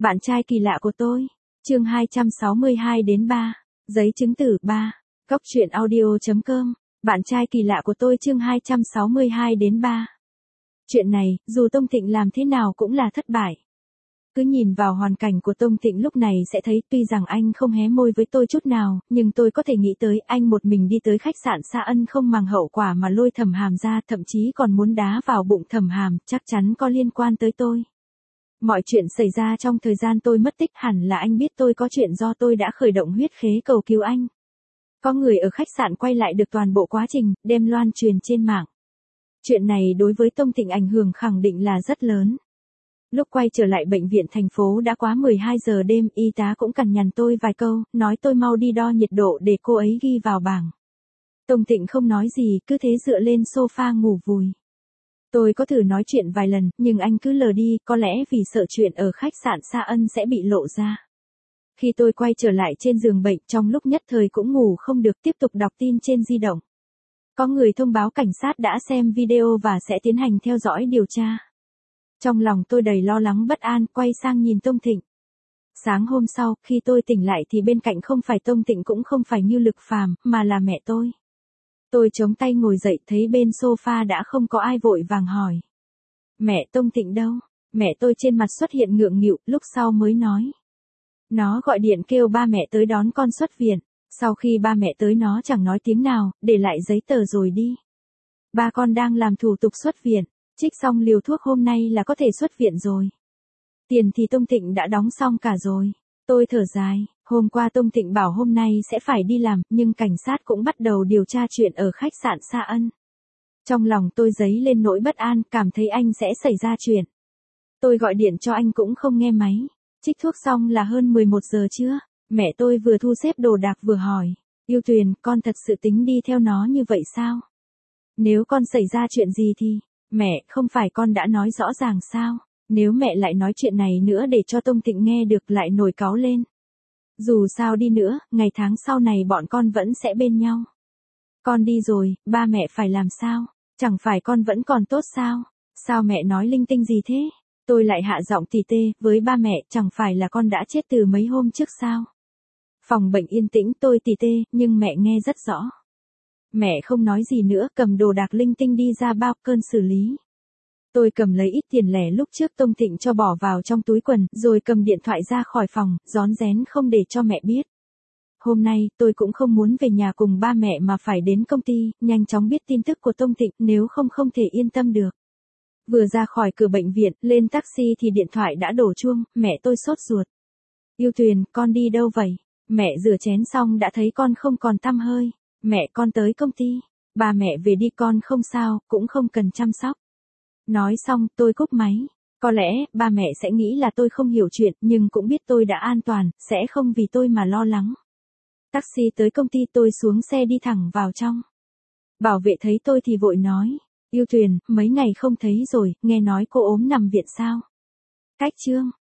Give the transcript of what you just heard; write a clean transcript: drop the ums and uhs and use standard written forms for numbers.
Bạn trai kỳ lạ của tôi. Chương 262 đến 3. Giấy chứng tử 3. Cốc truyện audio.com. Bạn trai kỳ lạ của tôi chương 262 đến 3. Chuyện này, dù Tông Thịnh làm thế nào cũng là thất bại. Cứ nhìn vào hoàn cảnh của Tông Thịnh lúc này sẽ thấy tuy rằng anh không hé môi với tôi chút nào, nhưng tôi có thể nghĩ tới anh một mình đi tới khách sạn Sa Ân không màng hậu quả mà lôi Thẩm Hàm ra, thậm chí còn muốn đá vào bụng Thẩm Hàm, chắc chắn có liên quan tới tôi. Mọi chuyện xảy ra trong thời gian tôi mất tích hẳn là anh biết tôi có chuyện do tôi đã khởi động huyết khế cầu cứu anh. Có người ở khách sạn quay lại được toàn bộ quá trình, đem loan truyền trên mạng. Chuyện này đối với Tông Thịnh ảnh hưởng khẳng định là rất lớn. Lúc quay trở lại bệnh viện thành phố đã quá 12 giờ đêm, y tá cũng cằn nhằn tôi vài câu, nói tôi mau đi đo nhiệt độ để cô ấy ghi vào bảng. Tông Thịnh không nói gì, cứ thế dựa lên sofa ngủ vùi. Tôi có thử nói chuyện vài lần, nhưng anh cứ lờ đi, có lẽ vì sợ chuyện ở khách sạn Sa Ân sẽ bị lộ ra. Khi tôi quay trở lại trên giường bệnh, trong lúc nhất thời cũng ngủ không được, tiếp tục đọc tin trên di động. Có người thông báo cảnh sát đã xem video và sẽ tiến hành theo dõi điều tra. Trong lòng tôi đầy lo lắng bất an, quay sang nhìn Tông Thịnh. Sáng hôm sau, khi tôi tỉnh lại thì bên cạnh không phải Tông Thịnh cũng không phải Như Lực Phàm, mà là mẹ tôi. Tôi chống tay ngồi dậy, thấy bên sofa đã không có ai, vội vàng hỏi. Mẹ, Tông Thịnh đâu? Mẹ tôi trên mặt xuất hiện ngượng nghịu, lúc sau mới nói. Nó gọi điện kêu ba mẹ tới đón con xuất viện. Sau khi ba mẹ tới nó chẳng nói tiếng nào, để lại giấy tờ rồi đi. Ba con đang làm thủ tục xuất viện, trích xong liều thuốc hôm nay là có thể xuất viện rồi. Tiền thì Tông Thịnh đã đóng xong cả rồi. Tôi thở dài, hôm qua Tông Thịnh bảo hôm nay sẽ phải đi làm, nhưng cảnh sát cũng bắt đầu điều tra chuyện ở khách sạn Sa Ân. Trong lòng tôi dấy lên nỗi bất an, cảm thấy anh sẽ xảy ra chuyện. Tôi gọi điện cho anh cũng không nghe máy. Trích thuốc xong là hơn 11 giờ trưa. Mẹ tôi vừa thu xếp đồ đạc vừa hỏi. Yêu Tuyền, con thật sự tính đi theo nó như vậy sao? Nếu con xảy ra chuyện gì thì... Mẹ, không phải con đã nói rõ ràng sao? Nếu mẹ lại nói chuyện này nữa để cho Tông Thịnh nghe được lại nổi cáu lên. Dù sao đi nữa, ngày tháng sau này bọn con vẫn sẽ bên nhau. Con đi rồi, ba mẹ phải làm sao? Chẳng phải con vẫn còn tốt sao? Sao mẹ nói linh tinh gì thế? Tôi lại hạ giọng tỉ tê, với ba mẹ, chẳng phải là con đã chết từ mấy hôm trước sao? Phòng bệnh yên tĩnh, tôi tỉ tê, nhưng mẹ nghe rất rõ. Mẹ không nói gì nữa, cầm đồ đạc linh tinh đi ra bao cơn xử lý. Tôi cầm lấy ít tiền lẻ lúc trước Tông Thịnh cho bỏ vào trong túi quần, rồi cầm điện thoại ra khỏi phòng, rón rén không để cho mẹ biết. Hôm nay, tôi cũng không muốn về nhà cùng ba mẹ mà phải đến công ty, nhanh chóng biết tin tức của Tông Thịnh, nếu không không thể yên tâm được. Vừa ra khỏi cửa bệnh viện, lên taxi thì điện thoại đã đổ chuông, mẹ tôi sốt ruột. Yêu Tuyền, con đi đâu vậy? Mẹ rửa chén xong đã thấy con không còn tăm hơi. Mẹ, con tới công ty. Ba mẹ về đi, con không sao, cũng không cần chăm sóc. Nói xong, tôi cúp máy. Có lẽ, ba mẹ sẽ nghĩ là tôi không hiểu chuyện, nhưng cũng biết tôi đã an toàn, sẽ không vì tôi mà lo lắng. Taxi tới công ty, tôi xuống xe đi thẳng vào trong. Bảo vệ thấy tôi thì vội nói. Yêu Tuyền, mấy ngày không thấy rồi, nghe nói cô ốm nằm viện sao? Cách chương.